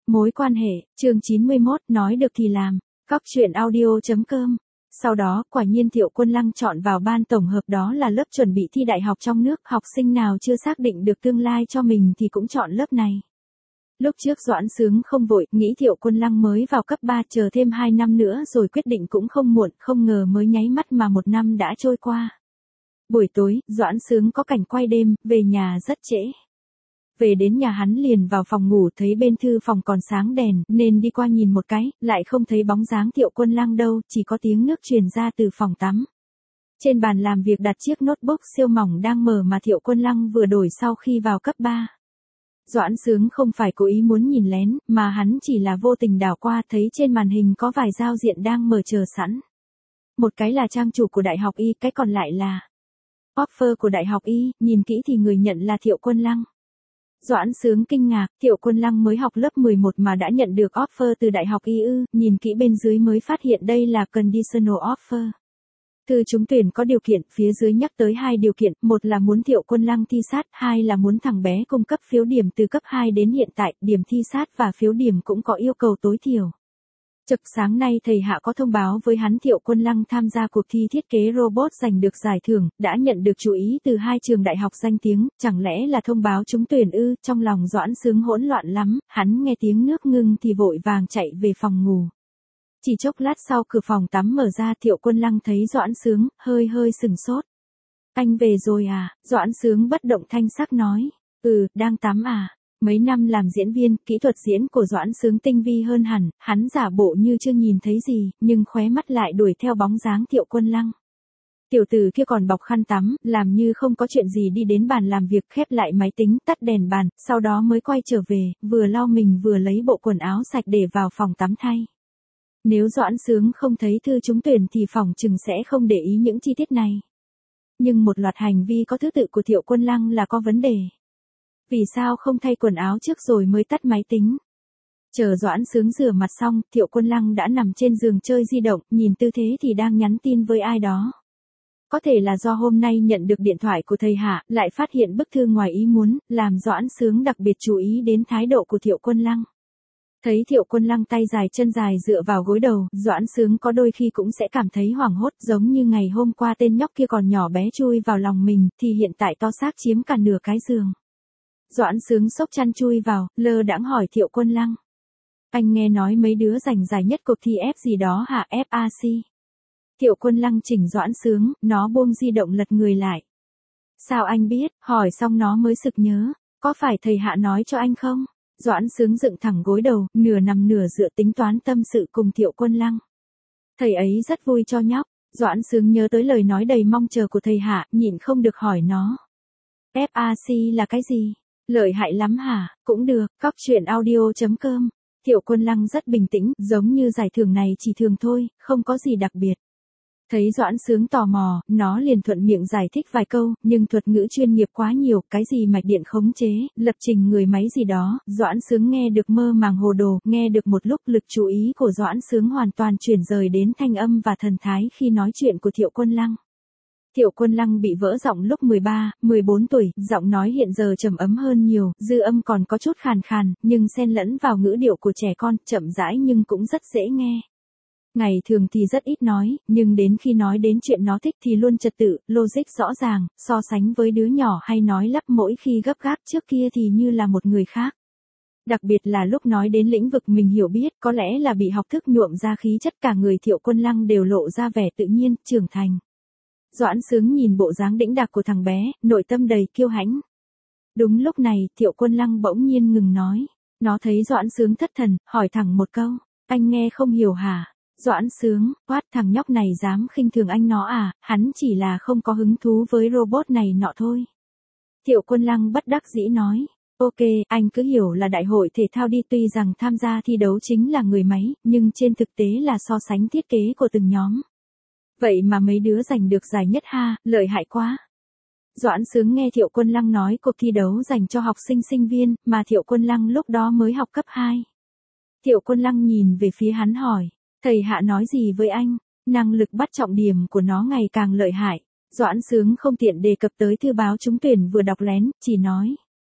Mối quan hệ, chương 91, nói được thì làm. Các chuyện audio.com. Sau đó, quả nhiên Thiệu Quân Lăng chọn vào ban tổng hợp, đó là lớp chuẩn bị thi đại học trong nước, học sinh nào chưa xác định được tương lai cho mình thì cũng chọn lớp này. Lúc trước Doãn Sướng không vội, nghĩ Thiệu Quân Lăng mới vào cấp 3, chờ thêm 2 năm nữa rồi quyết định cũng không muộn, không ngờ mới nháy mắt mà 1 năm đã trôi qua. Buổi tối, Doãn Sướng có cảnh quay đêm, về nhà rất trễ. Về đến nhà hắn liền vào phòng ngủ, thấy bên thư phòng còn sáng đèn, nên đi qua nhìn một cái, lại không thấy bóng dáng Thiệu Quân Lăng đâu, chỉ có tiếng nước truyền ra từ phòng tắm. Trên bàn làm việc đặt chiếc notebook siêu mỏng đang mở mà Thiệu Quân Lăng vừa đổi sau khi vào cấp 3. Doãn Sướng không phải cố ý muốn nhìn lén, mà hắn chỉ là vô tình đảo qua, thấy trên màn hình có vài giao diện đang mở chờ sẵn. Một cái là trang chủ của Đại học Y, cái còn lại là offer của Đại học Y, nhìn kỹ thì người nhận là Thiệu Quân Lăng. Doãn Sướng kinh ngạc, Thiệu Quân Lăng mới học lớp 11 mà đã nhận được offer từ Đại học Y ư, nhìn kỹ bên dưới mới phát hiện đây là conditional offer. Thư trúng tuyển có điều kiện, phía dưới nhắc tới 2 điều kiện, một là muốn Thiệu Quân Lăng thi sát, 2 là muốn thằng bé cung cấp phiếu điểm từ cấp 2 đến hiện tại, điểm thi sát và phiếu điểm cũng có yêu cầu tối thiểu. Chực sáng nay thầy Hạ có thông báo với hắn Thiệu Quân Lăng tham gia cuộc thi thiết kế robot giành được giải thưởng, đã nhận được chú ý từ 2 trường đại học danh tiếng, chẳng lẽ là thông báo trúng tuyển ư, trong lòng Doãn Sướng hỗn loạn lắm, hắn nghe tiếng nước ngưng thì vội vàng chạy về phòng ngủ. Chỉ chốc lát sau cửa phòng tắm mở ra, Thiệu Quân Lăng thấy Doãn Sướng, hơi sửng sốt. Anh về rồi à? Doãn Sướng bất động thanh sắc nói. Đang tắm à? Mấy năm làm diễn viên, kỹ thuật diễn của Doãn Sướng tinh vi hơn hẳn, hắn giả bộ như chưa nhìn thấy gì, nhưng khóe mắt lại đuổi theo bóng dáng Thiệu Quân Lăng. Tiểu tử kia còn bọc khăn tắm, làm như không có chuyện gì đi đến bàn làm việc, khép lại máy tính, tắt đèn bàn, sau đó mới quay trở về, vừa lau mình vừa lấy bộ quần áo sạch để vào phòng tắm thay. Nếu Doãn Sướng không thấy thư trúng tuyển thì phòng chừng sẽ không để ý những chi tiết này. Nhưng một loạt hành vi có thứ tự của Thiệu Quân Lăng là có vấn đề. Vì sao không thay quần áo trước rồi mới tắt máy tính? Chờ Doãn Sướng rửa mặt xong, Thiệu Quân Lăng đã nằm trên giường chơi di động, nhìn tư thế thì đang nhắn tin với ai đó. Có thể là do hôm nay nhận được điện thoại của thầy Hạ, lại phát hiện bức thư ngoài ý muốn, làm Doãn Sướng đặc biệt chú ý đến thái độ của Thiệu Quân Lăng. Thấy Thiệu Quân Lăng tay dài chân dài dựa vào gối đầu, Doãn Sướng có đôi khi cũng sẽ cảm thấy hoảng hốt, giống như ngày hôm qua tên nhóc kia còn nhỏ bé chui vào lòng mình, thì hiện tại to xác chiếm cả nửa cái giường. Doãn Sướng xốc chăn chui vào, lơ đãng hỏi Thiệu Quân Lăng. Anh nghe nói mấy đứa giành giải nhất cuộc thi F gì đó hả? FAC. Thiệu Quân Lăng chỉnh Doãn Sướng, nó buông di động lật người lại. Sao anh biết? Hỏi xong nó mới sực nhớ. Có phải thầy Hạ nói cho anh không? Doãn Sướng dựng thẳng gối đầu, nửa nằm nửa dựa tính toán tâm sự cùng Thiệu Quân Lăng. Thầy ấy rất vui cho nhóc. Doãn Sướng nhớ tới lời nói đầy mong chờ của thầy Hạ, nhịn không được hỏi nó. FAC là cái gì? Lợi hại lắm hả? Cũng được, các chuyện audio.com. Thiệu Quân Lăng rất bình tĩnh, giống như giải thưởng này chỉ thường thôi, không có gì đặc biệt. Thấy Doãn Sướng tò mò, nó liền thuận miệng giải thích vài câu, nhưng thuật ngữ chuyên nghiệp quá nhiều, cái gì mạch điện khống chế, lập trình người máy gì đó, Doãn Sướng nghe được mơ màng hồ đồ, nghe được một lúc lực chú ý của Doãn Sướng hoàn toàn chuyển rời đến thanh âm và thần thái khi nói chuyện của Thiệu Quân Lăng. Thiệu Quân Lăng bị vỡ giọng lúc 13, 14 tuổi, giọng nói hiện giờ trầm ấm hơn nhiều, dư âm còn có chút khàn khàn, nhưng xen lẫn vào ngữ điệu của trẻ con, chậm rãi nhưng cũng rất dễ nghe. Ngày thường thì rất ít nói, nhưng đến khi nói đến chuyện nó thích thì luôn trật tự, logic rõ ràng, so sánh với đứa nhỏ hay nói lắp mỗi khi gấp gáp trước kia thì như là một người khác. Đặc biệt là lúc nói đến lĩnh vực mình hiểu biết, có lẽ là bị học thức nhuộm ra khí chất, cả người Thiệu Quân Lăng đều lộ ra vẻ tự nhiên, trưởng thành. Doãn Sướng nhìn bộ dáng đĩnh đạc của thằng bé, nội tâm đầy kiêu hãnh. Đúng lúc này, Thiệu Quân Lăng bỗng nhiên ngừng nói. Nó thấy Doãn Sướng thất thần, hỏi thẳng một câu. Anh nghe không hiểu hả? Doãn Sướng, quát, thằng nhóc này dám khinh thường anh nó à, hắn chỉ là không có hứng thú với robot này nọ thôi. Thiệu Quân Lăng bất đắc dĩ nói. Ok, anh cứ hiểu là đại hội thể thao đi, tuy rằng tham gia thi đấu chính là người máy, nhưng trên thực tế là so sánh thiết kế của từng nhóm. Vậy mà mấy đứa giành được giải nhất ha, lợi hại quá. Doãn Sướng nghe Thiệu Quân Lăng nói cuộc thi đấu dành cho học sinh sinh viên, mà Thiệu Quân Lăng lúc đó mới học cấp 2. Thiệu Quân Lăng nhìn về phía hắn hỏi, thầy Hạ nói gì với anh? Năng lực bắt trọng điểm của nó ngày càng lợi hại. Doãn Sướng không tiện đề cập tới thư báo trúng tuyển vừa đọc lén, chỉ nói.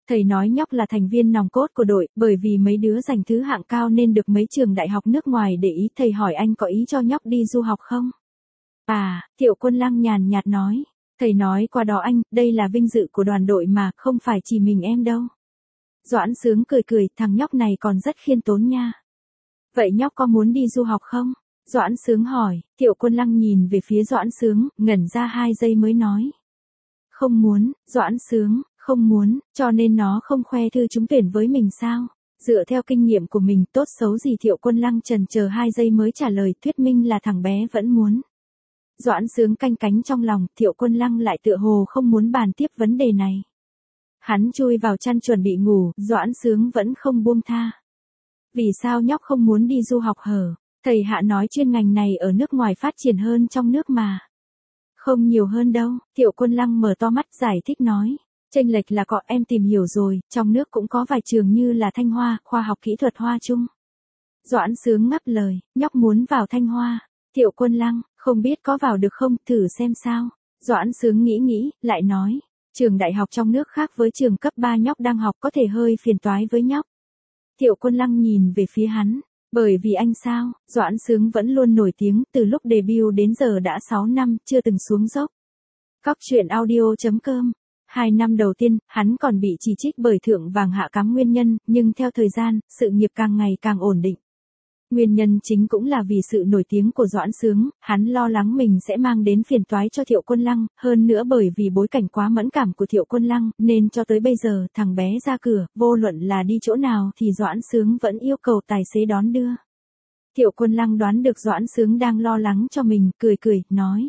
Thầy nói nhóc là thành viên nòng cốt của đội, bởi vì mấy đứa giành thứ hạng cao nên được mấy trường đại học nước ngoài để ý. Thầy hỏi anh có ý cho nhóc đi du học không? À, Thiệu Quân Lăng nhàn nhạt nói. Thầy nói qua đó anh, đây là vinh dự của đoàn đội mà, không phải chỉ mình em đâu. Doãn Sướng cười cười, thằng nhóc này còn rất khiêm tốn nha. Vậy nhóc có muốn đi du học không? Doãn Sướng hỏi. Thiệu Quân Lăng nhìn về phía Doãn Sướng, ngẩn ra 2 giây mới nói. Không muốn. Doãn Sướng, không muốn, cho nên nó không khoe thư trúng tuyển với mình sao? Dựa theo kinh nghiệm của mình, tốt xấu gì Thiệu Quân Lăng chần chờ 2 giây mới trả lời, thuyết minh là thằng bé vẫn muốn. Doãn Sướng canh cánh trong lòng, Thiệu Quân Lăng lại tựa hồ không muốn bàn tiếp vấn đề này. Hắn chui vào chăn chuẩn bị ngủ, Doãn Sướng vẫn không buông tha. Vì sao nhóc không muốn đi du học hở? Thầy Hạ nói chuyên ngành này ở nước ngoài phát triển hơn trong nước mà. Không nhiều hơn đâu, Thiệu Quân Lăng mở to mắt giải thích nói. Chênh lệch là có, em tìm hiểu rồi, trong nước cũng có vài trường như là Thanh Hoa, khoa học kỹ thuật Hoa Trung. Doãn Sướng ngắt lời, nhóc muốn vào Thanh Hoa. Thiệu Quân Lăng, không biết có vào được không, thử xem sao. Doãn Sướng nghĩ, lại nói, trường đại học trong nước khác với trường cấp 3 nhóc đang học có thể hơi phiền toái với nhóc. Thiệu Quân Lăng nhìn về phía hắn, bởi vì anh sao, Doãn Sướng vẫn luôn nổi tiếng, từ lúc debut đến giờ đã 6 năm, chưa từng xuống dốc. Cóc truyện audio.com 2 năm đầu tiên, hắn còn bị chỉ trích bởi thượng vàng hạ cám nguyên nhân, nhưng theo thời gian, sự nghiệp càng ngày càng ổn định. Nguyên nhân chính cũng là vì sự nổi tiếng của Doãn Sướng, hắn lo lắng mình sẽ mang đến phiền toái cho Thiệu Quân Lăng, hơn nữa bởi vì bối cảnh quá mẫn cảm của Thiệu Quân Lăng, nên cho tới bây giờ, thằng bé ra cửa, vô luận là đi chỗ nào thì Doãn Sướng vẫn yêu cầu tài xế đón đưa. Thiệu Quân Lăng đoán được Doãn Sướng đang lo lắng cho mình, cười, nói.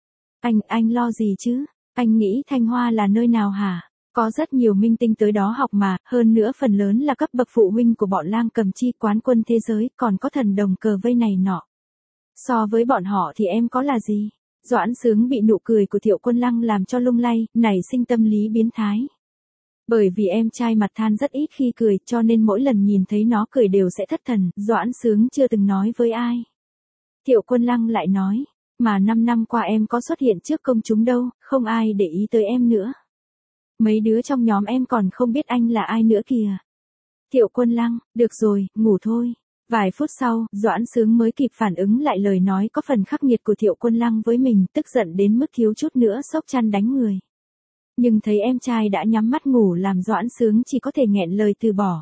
Anh lo gì chứ? Anh nghĩ Thanh Hoa là nơi nào hả? Có rất nhiều minh tinh tới đó học mà, hơn nữa phần lớn là cấp bậc phụ huynh của bọn Lang Cầm Chi, quán quân thế giới, còn có thần đồng cờ vây này nọ. So với bọn họ thì em có là gì? Doãn Sướng bị nụ cười của Thiệu Quân Lăng làm cho lung lay, nảy sinh tâm lý biến thái. Bởi vì em trai mặt than rất ít khi cười, cho nên mỗi lần nhìn thấy nó cười đều sẽ thất thần, Doãn Sướng chưa từng nói với ai. Thiệu Quân Lăng lại nói, mà 5 năm qua em có xuất hiện trước công chúng đâu, không ai để ý tới em nữa. Mấy đứa trong nhóm em còn không biết anh là ai nữa kìa. Thiệu Quân Lăng, được rồi, ngủ thôi. Vài phút sau, Doãn Sướng mới kịp phản ứng lại lời nói có phần khắc nghiệt của Thiệu Quân Lăng với mình, tức giận đến mức thiếu chút nữa xốc chăn đánh người. Nhưng thấy em trai đã nhắm mắt ngủ làm Doãn Sướng chỉ có thể nghẹn lời từ bỏ.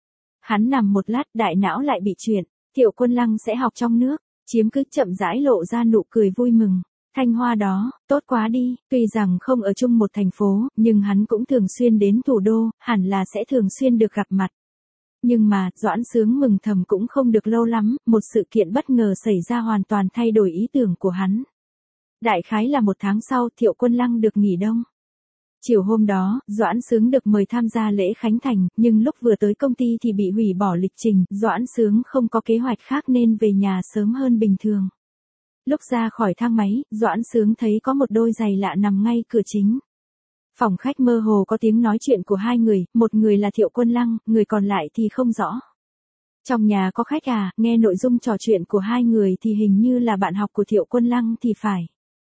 Hắn nằm một lát, đại não lại bị chuyển, Thiệu Quân Lăng sẽ học trong nước, chiếm cứ chậm rãi lộ ra nụ cười vui mừng. Thanh Hoa đó, tốt quá đi, tuy rằng không ở chung một thành phố, nhưng hắn cũng thường xuyên đến thủ đô, hẳn là sẽ thường xuyên được gặp mặt. Nhưng mà, Doãn Sướng mừng thầm cũng không được lâu lắm, một sự kiện bất ngờ xảy ra hoàn toàn thay đổi ý tưởng của hắn. Đại khái là 1 tháng sau, Thiệu Quân Lăng được nghỉ đông. Chiều hôm đó, Doãn Sướng được mời tham gia lễ khánh thành, nhưng lúc vừa tới công ty thì bị hủy bỏ lịch trình, Doãn Sướng không có kế hoạch khác nên về nhà sớm hơn bình thường. Lúc ra khỏi thang máy, Doãn Sướng thấy có một đôi giày lạ nằm ngay cửa chính. Phòng khách mơ hồ có tiếng nói chuyện của 2 người, một người là Thiệu Quân Lăng, người còn lại thì không rõ. Trong nhà có khách à, nghe nội dung trò chuyện của 2 người thì hình như là bạn học của Thiệu Quân Lăng thì phải.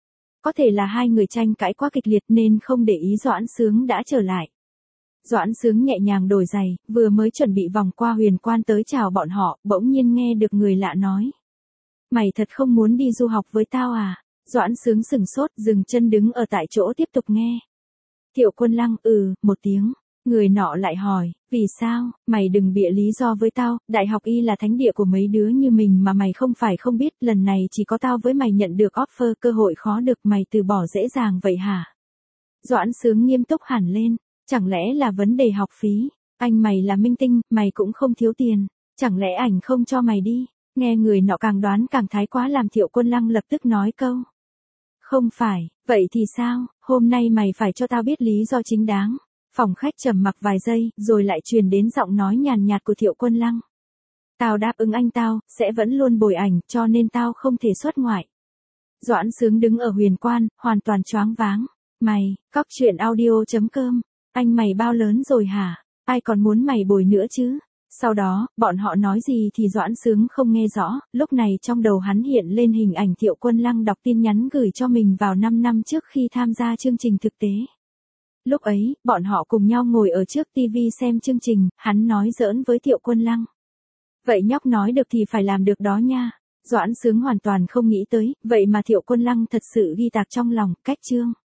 Có thể là 2 người tranh cãi quá kịch liệt nên không để ý Doãn Sướng đã trở lại. Doãn Sướng nhẹ nhàng đổi giày, vừa mới chuẩn bị vòng qua Huyền Quan tới chào bọn họ, bỗng nhiên nghe được người lạ nói. Mày thật không muốn đi du học với tao à? Doãn Sướng sừng sốt, dừng chân đứng ở tại chỗ tiếp tục nghe. Thiệu Quân Lăng, một tiếng. Người nọ lại hỏi, vì sao, mày đừng bịa lý do với tao, đại học y là thánh địa của mấy đứa như mình mà mày không phải không biết, lần này chỉ có tao với mày nhận được offer, cơ hội khó được, mày từ bỏ dễ dàng vậy hả? Doãn Sướng nghiêm túc hẳn lên, chẳng lẽ là vấn đề học phí, anh mày là minh tinh, mày cũng không thiếu tiền, chẳng lẽ ảnh không cho mày đi? Nghe người nọ càng đoán càng thái quá làm Thiệu Quân Lăng lập tức nói câu. Không phải, vậy thì sao, hôm nay mày phải cho tao biết lý do chính đáng. Phòng khách trầm mặc vài giây, rồi lại truyền đến giọng nói nhàn nhạt của Thiệu Quân Lăng. Tao đáp ứng anh tao, sẽ vẫn luôn bồi ảnh, cho nên tao không thể xuất ngoại. Doãn Sướng đứng ở Huyền Quan, hoàn toàn choáng váng. Mày, cóc truyện audio.com, anh mày bao lớn rồi hả? Ai còn muốn mày bồi nữa chứ? Sau đó, bọn họ nói gì thì Doãn Sướng không nghe rõ, lúc này trong đầu hắn hiện lên hình ảnh Thiệu Quân Lăng đọc tin nhắn gửi cho mình vào 5 năm trước khi tham gia chương trình thực tế. Lúc ấy, bọn họ cùng nhau ngồi ở trước TV xem chương trình, hắn nói giỡn với Thiệu Quân Lăng. Vậy nhóc nói được thì phải làm được đó nha. Doãn Sướng hoàn toàn không nghĩ tới, vậy mà Thiệu Quân Lăng thật sự ghi tạc trong lòng, cách chương.